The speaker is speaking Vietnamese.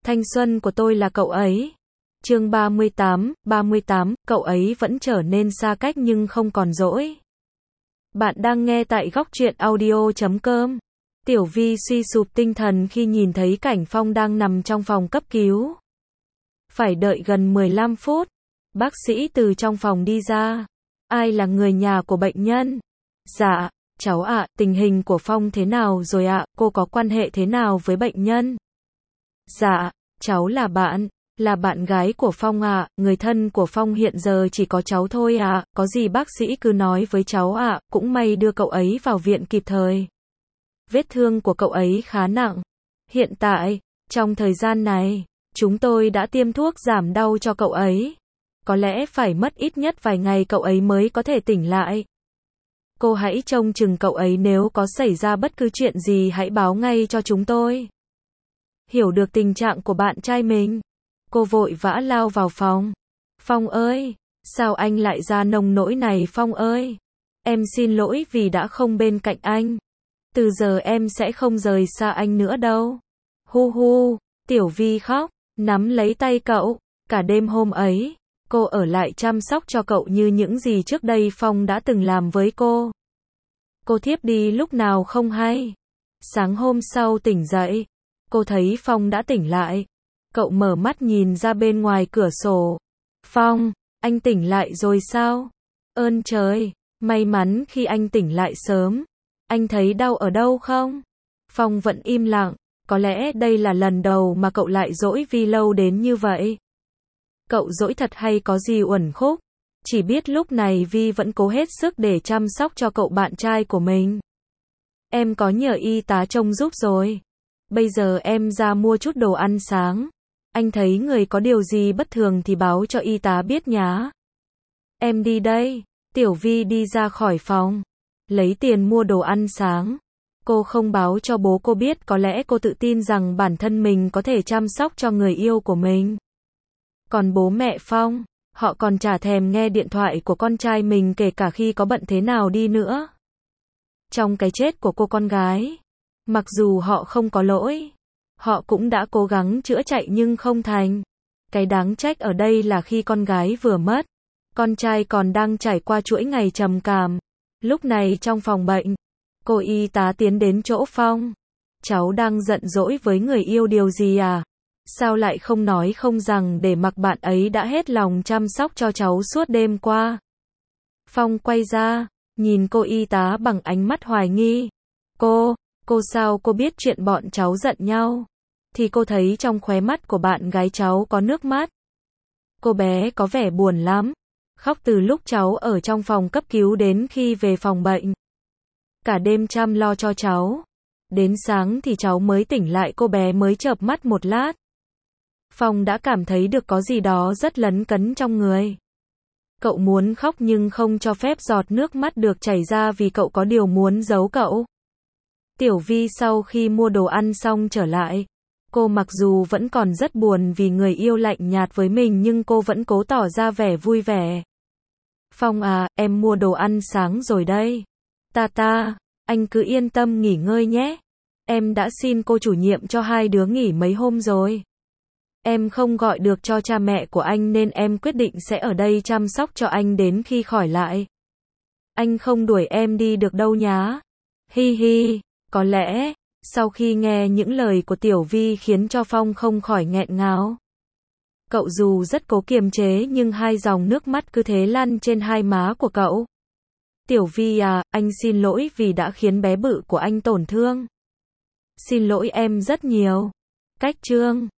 Thanh xuân của tôi là cậu ấy. Chương 38, cậu ấy vẫn trở nên xa cách nhưng không còn dỗi. Bạn đang nghe tại góc truyện audio.com. Tiểu Vi suy sụp tinh thần khi nhìn thấy cảnh Phong đang nằm trong phòng cấp cứu. Phải đợi gần 15 phút. Bác sĩ từ trong phòng đi ra. Ai là người nhà của bệnh nhân? Dạ, cháu ạ, tình hình của Phong thế nào rồi ạ? Cô có quan hệ thế nào với bệnh nhân? Dạ, cháu là bạn gái của Phong ạ, người thân của Phong hiện giờ chỉ có cháu thôi ạ, có gì bác sĩ cứ nói với cháu ạ, cũng may đưa cậu ấy vào viện kịp thời. Vết thương của cậu ấy khá nặng. Hiện tại, trong thời gian này, chúng tôi đã tiêm thuốc giảm đau cho cậu ấy. Có lẽ phải mất ít nhất vài ngày cậu ấy mới có thể tỉnh lại. Cô hãy trông chừng cậu ấy, nếu có xảy ra bất cứ chuyện gì hãy báo ngay cho chúng tôi. Hiểu được tình trạng của bạn trai mình, cô vội vã lao vào phòng. Phong ơi, sao anh lại ra nông nỗi này Phong ơi? Em xin lỗi vì đã không bên cạnh anh. Từ giờ em sẽ không rời xa anh nữa đâu. Hu hu, Tiểu Vi khóc, nắm lấy tay cậu. Cả đêm hôm ấy, cô ở lại chăm sóc cho cậu như những gì trước đây Phong đã từng làm với cô. Cô thiếp đi lúc nào không hay. Sáng hôm sau tỉnh dậy, cô thấy Phong đã tỉnh lại. Cậu mở mắt nhìn ra bên ngoài cửa sổ. Phong, anh tỉnh lại rồi sao? Ơn trời, may mắn khi anh tỉnh lại sớm. Anh thấy đau ở đâu không? Phong vẫn im lặng, có lẽ đây là lần đầu mà cậu lại dỗi Vi lâu đến như vậy. Cậu dỗi thật hay có gì uẩn khúc? Chỉ biết lúc này Vi vẫn cố hết sức để chăm sóc cho cậu bạn trai của mình. Em có nhờ y tá trông giúp rồi. Bây giờ em ra mua chút đồ ăn sáng. Anh thấy người có điều gì bất thường thì báo cho y tá biết nhá. Em đi đây. Tiểu Vi đi ra khỏi phòng, lấy tiền mua đồ ăn sáng. Cô không báo cho bố cô biết, có lẽ cô tự tin rằng bản thân mình có thể chăm sóc cho người yêu của mình. Còn bố mẹ Phong, họ còn chả thèm nghe điện thoại của con trai mình kể cả khi có bận thế nào đi nữa. Trong cái chết của cô con gái, mặc dù họ không có lỗi, họ cũng đã cố gắng chữa chạy nhưng không thành. Cái đáng trách ở đây là khi con gái vừa mất, con trai còn đang trải qua chuỗi ngày trầm cảm. Lúc này trong phòng bệnh, cô y tá tiến đến chỗ Phong. Cháu đang giận dỗi với người yêu điều gì à? Sao lại không nói không rằng để mặc bạn ấy đã hết lòng chăm sóc cho cháu suốt đêm qua? Phong quay ra, nhìn cô y tá bằng ánh mắt hoài nghi. Cô sao cô biết chuyện bọn cháu giận nhau? Thì cô thấy trong khóe mắt của bạn gái cháu có nước mắt. Cô bé có vẻ buồn lắm. Khóc từ lúc cháu ở trong phòng cấp cứu đến khi về phòng bệnh. Cả đêm chăm lo cho cháu. Đến sáng thì cháu mới tỉnh lại, cô bé mới chợp mắt một lát. Phong đã cảm thấy được có gì đó rất lấn cấn trong người. Cậu muốn khóc nhưng không cho phép giọt nước mắt được chảy ra vì cậu có điều muốn giấu cậu. Tiểu Vi sau khi mua đồ ăn xong trở lại. Cô mặc dù vẫn còn rất buồn vì người yêu lạnh nhạt với mình nhưng cô vẫn cố tỏ ra vẻ vui vẻ. Phong à, em mua đồ ăn sáng rồi đây. Anh cứ yên tâm nghỉ ngơi nhé. Em đã xin cô chủ nhiệm cho hai đứa nghỉ mấy hôm rồi. Em không gọi được cho cha mẹ của anh nên em quyết định sẽ ở đây chăm sóc cho anh đến khi khỏi lại. Anh không đuổi em đi được đâu nhá. Hi hi, có lẽ, sau khi nghe những lời của Tiểu Vi khiến cho Phong không khỏi nghẹn ngào. Cậu dù rất cố kiềm chế nhưng hai dòng nước mắt cứ thế lăn trên hai má của cậu. Tiểu Vi à, anh xin lỗi vì đã khiến bé bự của anh tổn thương. Xin lỗi em rất nhiều. Cách chương